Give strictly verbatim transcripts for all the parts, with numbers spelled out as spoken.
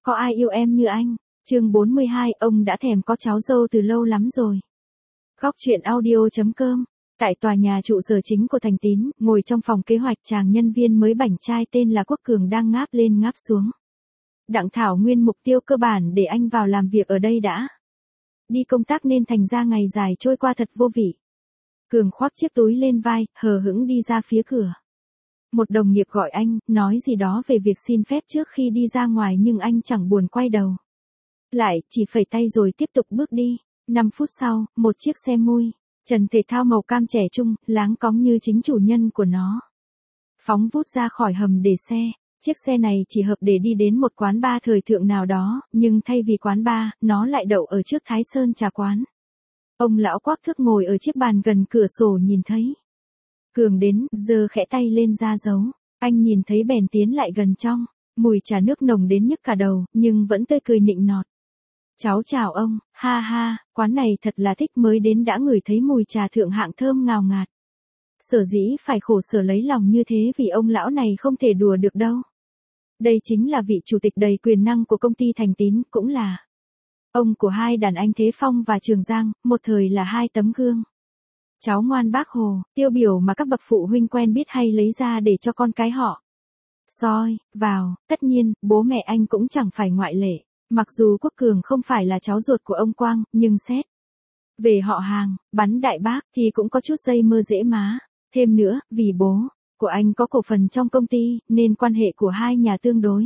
Có ai yêu em như anh? Chương bốn mươi hai, ông đã thèm có cháu dâu từ lâu lắm rồi. Góc truyện audio.com. Tại tòa nhà trụ sở chính của Thành Tín, ngồi trong phòng kế hoạch, chàng nhân viên mới bảnh trai tên là Quốc Cường đang ngáp lên ngáp xuống. Đặng Thảo Nguyên mục tiêu cơ bản để anh vào làm việc ở đây đã. Đi công tác nên thành ra ngày dài trôi qua thật vô vị. Cường khoác chiếc túi lên vai, hờ hững đi ra phía cửa. Một đồng nghiệp gọi anh, nói gì đó về việc xin phép trước khi đi ra ngoài nhưng anh chẳng buồn quay đầu. Lại, chỉ phẩy tay rồi tiếp tục bước đi. năm phút sau, một chiếc xe mui, trần thể thao màu cam trẻ trung, láng cóng như chính chủ nhân của nó. Phóng vút ra khỏi hầm để xe. Chiếc xe này chỉ hợp để đi đến một quán bar thời thượng nào đó, nhưng thay vì quán bar, nó lại đậu ở trước Thái Sơn trà quán. Ông lão quắc thước ngồi ở chiếc bàn gần cửa sổ nhìn thấy. Cường đến, giơ khẽ tay lên ra dấu. Anh nhìn thấy bèn tiến lại gần trong. Mùi trà nước nồng đến nhức cả đầu, nhưng vẫn tươi cười nịnh nọt. Cháu chào ông, ha ha, quán này thật là thích, mới đến đã ngửi thấy mùi trà thượng hạng thơm ngào ngạt. Sở dĩ phải khổ sở lấy lòng như thế vì ông lão này không thể đùa được đâu. Đây chính là vị chủ tịch đầy quyền năng của công ty Thành Tín, cũng là ông của hai đàn anh Thế Phong và Trường Giang, một thời là hai tấm gương. Cháu ngoan Bác Hồ, tiêu biểu mà các bậc phụ huynh quen biết hay lấy ra để cho con cái họ soi vào. Tất nhiên, bố mẹ anh cũng chẳng phải ngoại lệ. Mặc dù Quốc Cường không phải là cháu ruột của ông Quang, nhưng xét về họ hàng, bắn đại bác thì cũng có chút dây mơ dễ má. Thêm nữa, vì bố của anh có cổ phần trong công ty, nên quan hệ của hai nhà tương đối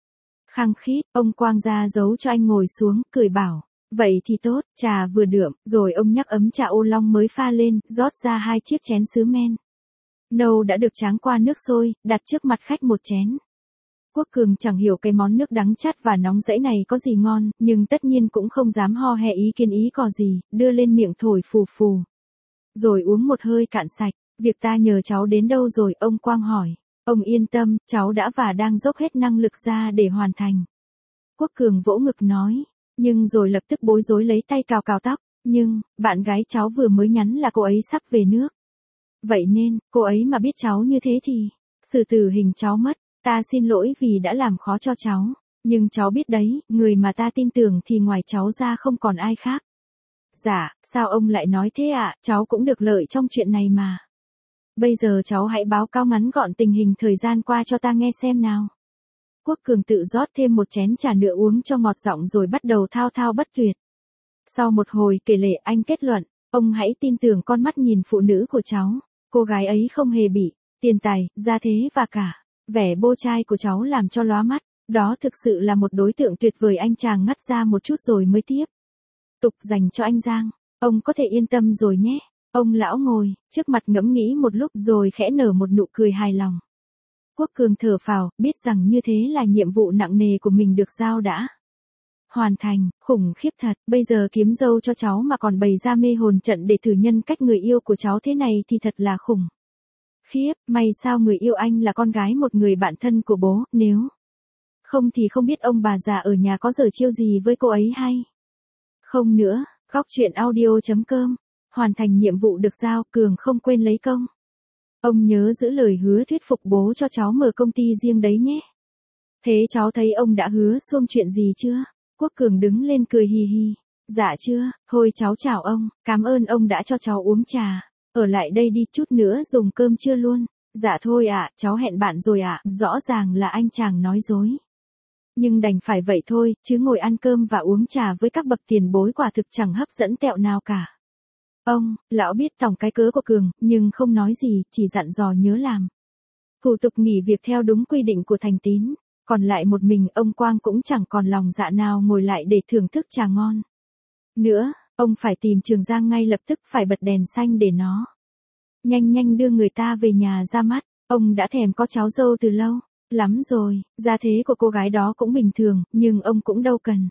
khăng khít. Ông Quang ra dấu cho anh ngồi xuống, cười bảo, vậy thì tốt, trà vừa đượm, rồi ông nhắc ấm trà ô long mới pha lên, rót ra hai chiếc chén sứ men nâu đã được tráng qua nước sôi, đặt trước mặt khách một chén. Quốc Cường chẳng hiểu cái món nước đắng chát và nóng rẫy này có gì ngon, nhưng tất nhiên cũng không dám ho he ý kiến ý cò gì, đưa lên miệng thổi phù phù. Rồi uống một hơi cạn sạch. Việc ta nhờ cháu đến đâu rồi, ông Quang hỏi. Ông yên tâm, cháu đã và đang dốc hết năng lực ra để hoàn thành. Quốc Cường vỗ ngực nói, nhưng rồi lập tức bối rối lấy tay cào cào tóc. Nhưng, bạn gái cháu vừa mới nhắn là cô ấy sắp về nước. Vậy nên, cô ấy mà biết cháu như thế thì, xử tử hình cháu mất. Ta xin lỗi vì đã làm khó cho cháu. Nhưng cháu biết đấy, người mà ta tin tưởng thì ngoài cháu ra không còn ai khác. Dạ, sao ông lại nói thế ạ, à? Cháu cũng được lợi trong chuyện này mà. Bây giờ cháu hãy báo cáo ngắn gọn tình hình thời gian qua cho ta nghe xem nào. Quốc Cường tự rót thêm một chén trà nữa uống cho ngọt giọng rồi bắt đầu thao thao bất tuyệt. Sau một hồi kể lể anh kết luận, ông hãy tin tưởng con mắt nhìn phụ nữ của cháu. Cô gái ấy không hề bị tiền tài, gia thế và cả vẻ bô trai của cháu làm cho lóa mắt. Đó thực sự là một đối tượng tuyệt vời. Anh chàng ngắt ra một chút rồi mới tiếp tục dành cho anh Giang. Ông có thể yên tâm rồi nhé. Ông lão ngồi trước mặt ngẫm nghĩ một lúc rồi khẽ nở một nụ cười hài lòng. Quốc Cường thở phào, biết rằng như thế là nhiệm vụ nặng nề của mình được giao đã hoàn thành. Khủng khiếp thật, bây giờ kiếm dâu cho cháu mà còn bày ra mê hồn trận để thử nhân cách người yêu của cháu thế này thì thật là khủng khiếp. May sao người yêu anh là con gái một người bạn thân của bố, nếu không thì không biết ông bà già ở nhà có giở chiêu gì với cô ấy hay không nữa. Góc truyện audio.com. Hoàn thành nhiệm vụ được giao, Cường không quên lấy công. Ông nhớ giữ lời hứa thuyết phục bố cho cháu mở công ty riêng đấy nhé. Thế cháu thấy ông đã hứa xuông chuyện gì chưa? Quốc Cường đứng lên cười hì hì. Dạ chưa, thôi cháu chào ông, cảm ơn ông đã cho cháu uống trà. Ở lại đây đi, chút nữa dùng cơm trưa luôn. Dạ thôi ạ, à, cháu hẹn bạn rồi ạ. À. Rõ ràng là anh chàng nói dối. Nhưng đành phải vậy thôi, chứ ngồi ăn cơm và uống trà với các bậc tiền bối quả thực chẳng hấp dẫn tẹo nào cả. Ông, lão biết tòng cái cớ của Cường, nhưng không nói gì, chỉ dặn dò nhớ làm thủ tục nghỉ việc theo đúng quy định của Thành Tín. Còn lại một mình ông Quang cũng chẳng còn lòng dạ nào ngồi lại để thưởng thức trà ngon nữa. Ông phải tìm Trường Giang ngay lập tức, phải bật đèn xanh để nó nhanh nhanh đưa người ta về nhà ra mắt. Ông đã thèm có cháu dâu từ lâu lắm rồi. Gia thế của cô gái đó cũng bình thường, nhưng ông cũng đâu cần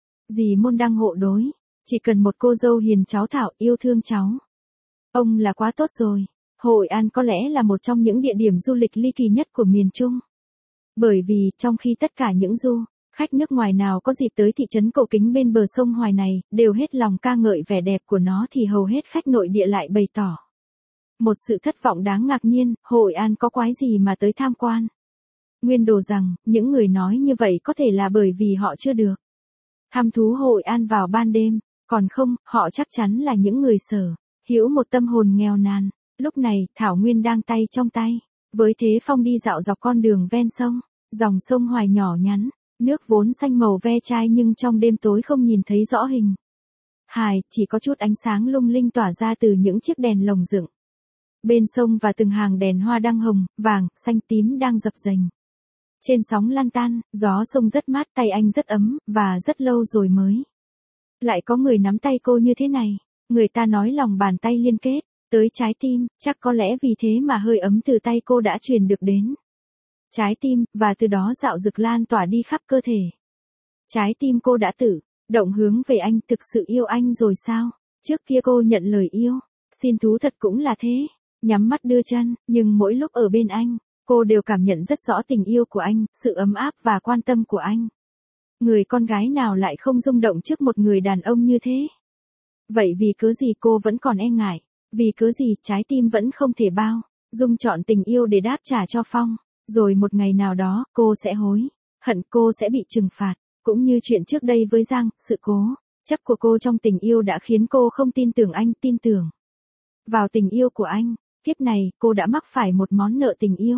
gì môn đăng hộ đối. Chỉ cần một cô dâu hiền cháu thảo, yêu thương cháu. Ông là quá tốt rồi. Hội An có lẽ là một trong những địa điểm du lịch ly kỳ nhất của miền Trung. Bởi vì, trong khi tất cả những du khách nước ngoài nào có dịp tới thị trấn Cổ Kính bên bờ sông Hoài này, đều hết lòng ca ngợi vẻ đẹp của nó thì hầu hết khách nội địa lại bày tỏ một sự thất vọng đáng ngạc nhiên, Hội An có quái gì mà tới tham quan. Nguyên đồ rằng, những người nói như vậy có thể là bởi vì họ chưa được thăm thú Hội An vào ban đêm, còn không, họ chắc chắn là những người sở hữu một tâm hồn nghèo nàn. Lúc này, Thảo Nguyên đang tay trong tay với Thế Phong đi dạo dọc con đường ven sông, dòng sông Hoài nhỏ nhắn, nước vốn xanh màu ve chai nhưng trong đêm tối không nhìn thấy rõ hình hài, chỉ có chút ánh sáng lung linh tỏa ra từ những chiếc đèn lồng dựng bên sông và từng hàng đèn hoa đăng hồng, vàng, xanh tím đang dập dềnh trên sóng lan tan. Gió sông rất mát, tay anh rất ấm, và rất lâu rồi mới lại có người nắm tay cô như thế này. Người ta nói lòng bàn tay liên kết tới trái tim, chắc có lẽ vì thế mà hơi ấm từ tay cô đã truyền được đến trái tim, và từ đó dạo dực lan tỏa đi khắp cơ thể. Trái tim cô đã tự động hướng về anh. Thực sự yêu anh rồi sao? Trước kia cô nhận lời yêu xin thú thật cũng là thế, nhắm mắt đưa chân, nhưng mỗi lúc ở bên anh, cô đều cảm nhận rất rõ tình yêu của anh, sự ấm áp và quan tâm của anh. Người con gái nào lại không rung động trước một người đàn ông như thế? Vậy vì cớ gì cô vẫn còn e ngại? Vì cớ gì trái tim vẫn không thể bao dung chọn tình yêu để đáp trả cho Phong? Rồi một ngày nào đó, cô sẽ hối hận, cô sẽ bị trừng phạt. Cũng như chuyện trước đây với Giang, sự cố chấp của cô trong tình yêu đã khiến cô không tin tưởng anh, tin tưởng vào tình yêu của anh. Kiếp này, cô đã mắc phải một món nợ tình yêu.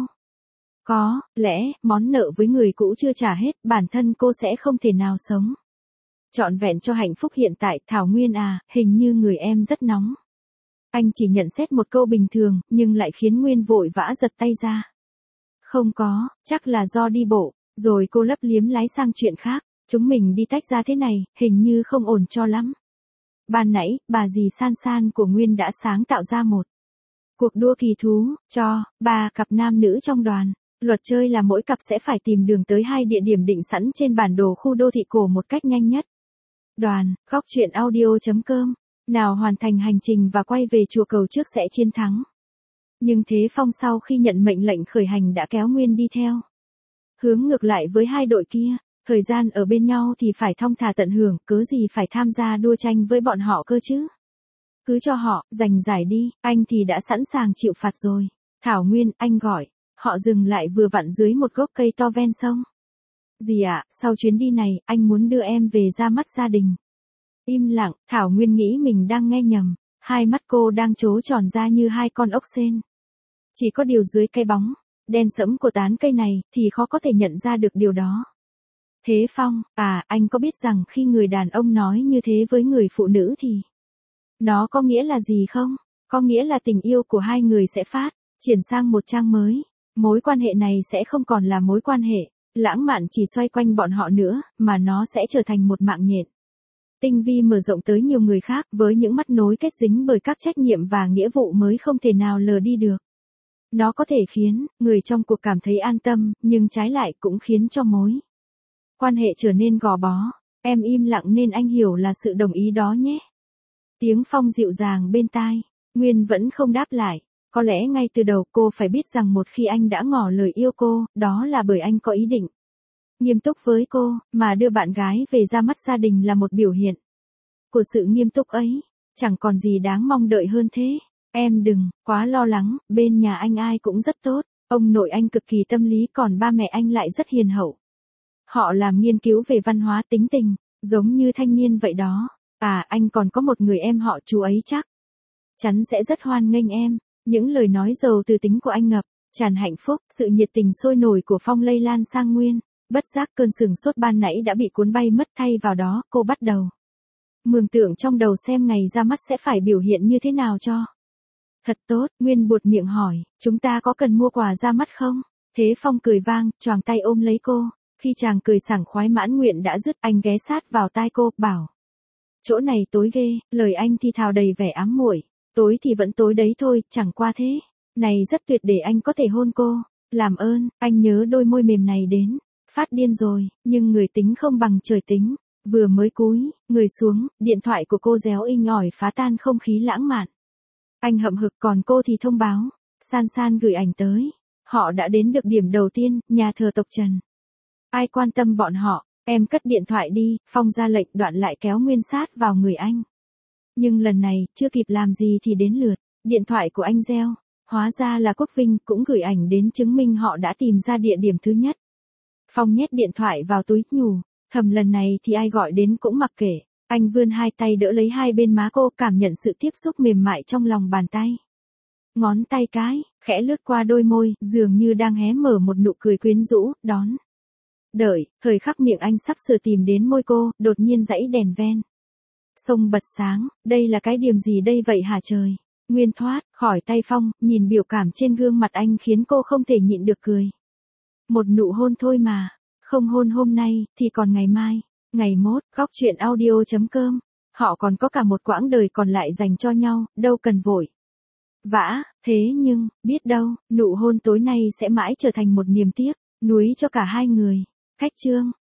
Có lẽ, món nợ với người cũ chưa trả hết, bản thân cô sẽ không thể nào sống trọn vẹn cho hạnh phúc hiện tại. Thảo Nguyên à, hình như người em rất nóng. Anh chỉ nhận xét một câu bình thường, nhưng lại khiến Nguyên vội vã giật tay ra. Không có, chắc là do đi bộ. Rồi cô lấp liếm lái sang chuyện khác. Chúng mình đi tách ra thế này, hình như không ổn cho lắm. Ban nãy, bà dì San San của Nguyên đã sáng tạo ra một cuộc đua kỳ thú, cho ba cặp nam nữ trong đoàn. Luật chơi là mỗi cặp sẽ phải tìm đường tới hai địa điểm định sẵn trên bản đồ khu đô thị cổ một cách nhanh nhất. Đoàn, góc truyện audio chấm com, nào hoàn thành hành trình và quay về chùa cầu trước sẽ chiến thắng. Nhưng Thế Phong sau khi nhận mệnh lệnh khởi hành đã kéo Nguyên đi theo hướng ngược lại với hai đội kia. Thời gian ở bên nhau thì phải thong thả tận hưởng, cớ gì phải tham gia đua tranh với bọn họ cơ chứ? Cứ cho họ giành giải đi, anh thì đã sẵn sàng chịu phạt rồi. Thảo Nguyên, anh gọi. Họ dừng lại vừa vặn dưới một gốc cây to ven sông. Dì ạ, sau chuyến đi này, anh muốn đưa em về ra mắt gia đình. Im lặng, Thảo Nguyên nghĩ mình đang nghe nhầm. Hai mắt cô đang trố tròn ra như hai con ốc sên. Chỉ có điều dưới cây bóng đen sẫm của tán cây này, thì khó có thể nhận ra được điều đó. Thế Phong, à, anh có biết rằng khi người đàn ông nói như thế với người phụ nữ thì nó có nghĩa là gì không? Có nghĩa là tình yêu của hai người sẽ phát triển sang một trang mới. Mối quan hệ này sẽ không còn là mối quan hệ lãng mạn chỉ xoay quanh bọn họ nữa, mà nó sẽ trở thành một mạng nhện tinh vi mở rộng tới nhiều người khác, với những mắt nối kết dính bởi các trách nhiệm và nghĩa vụ mới không thể nào lờ đi được. Nó có thể khiến người trong cuộc cảm thấy an tâm, nhưng trái lại cũng khiến cho mối quan hệ trở nên gò bó. Em im lặng nên anh hiểu là sự đồng ý đó nhé. Tiếng Phong dịu dàng bên tai. Nguyên vẫn không đáp lại. Có lẽ ngay từ đầu cô phải biết rằng một khi anh đã ngỏ lời yêu cô, đó là bởi anh có ý định nghiêm túc với cô, mà đưa bạn gái về ra mắt gia đình là một biểu hiện của sự nghiêm túc ấy. Chẳng còn gì đáng mong đợi hơn thế. Em đừng quá lo lắng, bên nhà anh ai cũng rất tốt. Ông nội anh cực kỳ tâm lý, còn ba mẹ anh lại rất hiền hậu. Họ làm nghiên cứu về văn hóa tính tình, giống như thanh niên vậy đó. À, anh còn có một người em họ chú ấy chắc chắn sẽ rất hoan nghênh em. Những lời nói giàu từ tính của anh ngập tràn hạnh phúc. Sự nhiệt tình sôi nổi của Phong lây lan sang Nguyên. Bất giác cơn sừng sốt ban nãy đã bị cuốn bay mất, thay vào đó, cô bắt đầu mường tượng trong đầu xem ngày ra mắt sẽ phải biểu hiện như thế nào cho thật tốt. Nguyên buột miệng hỏi, chúng ta có cần mua quà ra mắt không? Thế Phong cười vang, choàng tay ôm lấy cô. Khi chàng cười sảng khoái mãn nguyện đã dứt, anh ghé sát vào tai cô, bảo. Chỗ này tối ghê, lời anh thì thào đầy vẻ ám muội. Tối thì vẫn tối đấy thôi, chẳng qua thế. Này rất tuyệt để anh có thể hôn cô. Làm ơn, anh nhớ đôi môi mềm này đến phát điên rồi, nhưng người tính không bằng trời tính. Vừa mới cúi người xuống, điện thoại của cô réo inh ỏi phá tan không khí lãng mạn. Anh hậm hực, còn cô thì thông báo. San San gửi ảnh tới. Họ đã đến được điểm đầu tiên, nhà thờ tộc Trần. Ai quan tâm bọn họ, em cất điện thoại đi. Phong ra lệnh, đoạn lại kéo Nguyên sát vào người anh. Nhưng lần này, chưa kịp làm gì thì đến lượt điện thoại của anh reo. Hóa ra là Quốc Vinh cũng gửi ảnh đến chứng minh họ đã tìm ra địa điểm thứ nhất. Phong nhét điện thoại vào túi nhủ, thầm lần này thì ai gọi đến cũng mặc kệ. Anh vươn hai tay đỡ lấy hai bên má cô, cảm nhận sự tiếp xúc mềm mại trong lòng bàn tay. Ngón tay cái, khẽ lướt qua đôi môi, dường như đang hé mở một nụ cười quyến rũ, đón. Đợi, thời khắc miệng anh sắp sửa tìm đến môi cô, đột nhiên dãy đèn ven sông bật sáng, đây là cái điểm gì đây vậy hả trời? Nguyên thoát, khỏi tay Phong, nhìn biểu cảm trên gương mặt anh khiến cô không thể nhịn được cười. Một nụ hôn thôi mà, không hôn hôm nay, thì còn ngày mai, ngày mốt, góc chuyện audio.com. Họ còn có cả một quãng đời còn lại dành cho nhau, đâu cần vội vã, thế nhưng, biết đâu, nụ hôn tối nay sẽ mãi trở thành một niềm tiếc nuối cho cả hai người. Cách chương